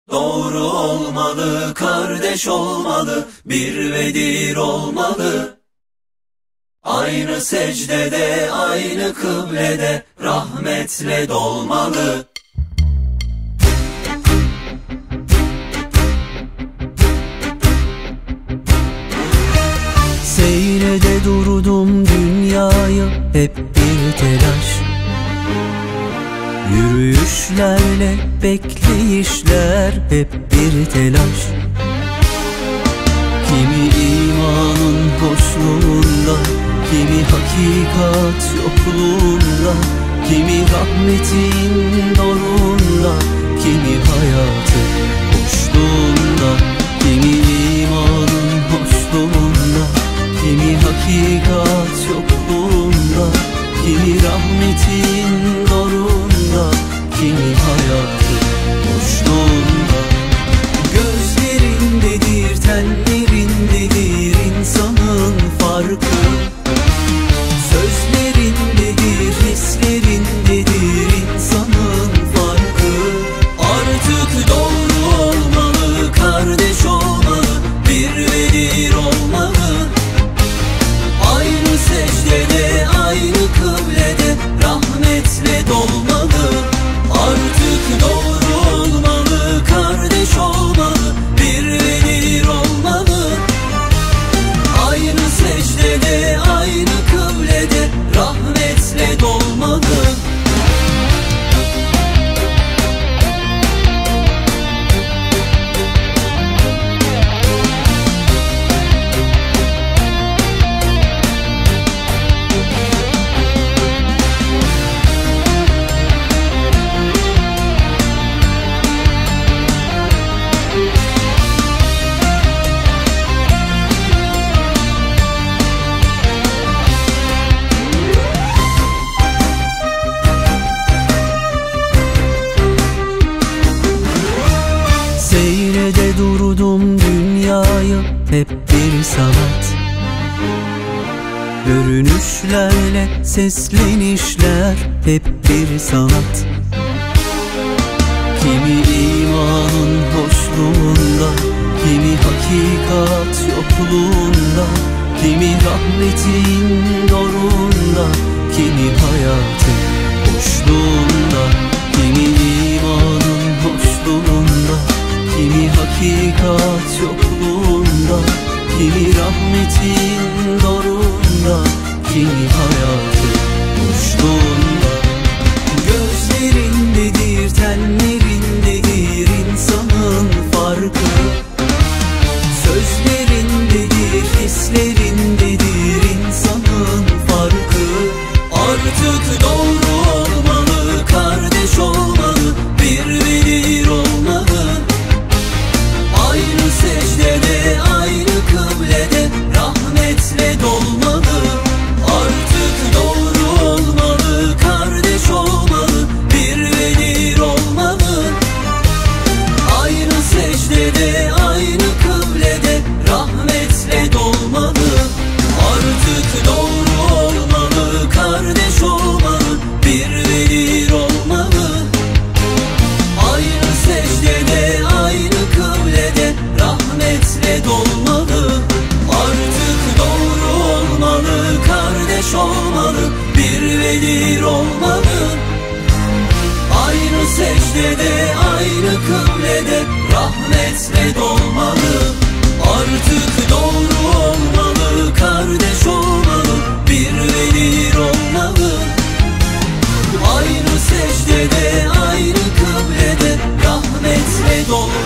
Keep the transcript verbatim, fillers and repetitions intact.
Doğru olmalı, kardeş olmalı, bir ve dir olmalı. Aynı secdede, aynı kıblede, rahmetle dolmalı. Seyrede durdum dünyayı, hep bir telaş. Yürüyüşlerle bekleyişler, hep bir telaş. Kimi imanın hoşluğunda, kimi hakikat yokluğunda, kimi rahmetin dorunda, kimi hayatın boşluğunda. Kimi imanın hoşluğunda, kimi hakikat yokluğunda, kimi rahmetin dorunda, kimi hayatın boşluğunda. Gözlerindedir, tenlerindedir insanın farkı. Sözlerindedir, hislerindedir insanın farkı. Artık doğru olmalı, kardeş olmalı, bir ve dir olmalı. Aynı secdede, aynı kıblede, rahmetle dolmalı. Artık doğru olmalı, kardeş olmalı, bir ve dir olmalı. Aynı secdede, aynı kıblede, rahmetle dolmalı. Seyrede durdum dünyayı, hep bir sanat. Görünüşlerle seslenişler, hep bir sanat. Kimi imanın hoşluğunda, kimi hakikat yokluğunda, kimi rahmetin dorunda, kimi hayatın boşluğunda. Kimi imanın hoşluğunda, kimi hakikat yokluğunda, kimi rahmetin dorunda, kimi hayatın boşluğunda. Gözlerindedir, tenlerindedir insanın farkı. Sözlerindedir, hislerindedir insanın farkı. Artık doğru olmalı, kardeş olmalı, bir ve dir olmalı. Aynı secdede, aynı kıblede, rahmetle dolmalı. Artık doğru olmalı, kardeş olmalı, bir ve dir olmalı. Aynı secdede, aynı kıblede, rahmetle dolmalı. Artık doğru olmalı, kardeş olmalı, bir ve dir olmalı. Aynı secdede, aynı kıblede, rahmetle dolmalı. Artık doğru olmalı, kardeş olmalı, bir ve dir olmalı. Aynı secdede, aynı kıblede, rahmetle dolmalı. Artık doğru olmalı, kardeş olmalı, bir ve dir olmalı. Aynı secdede, aynı kıblede, rahmetle dolmalı.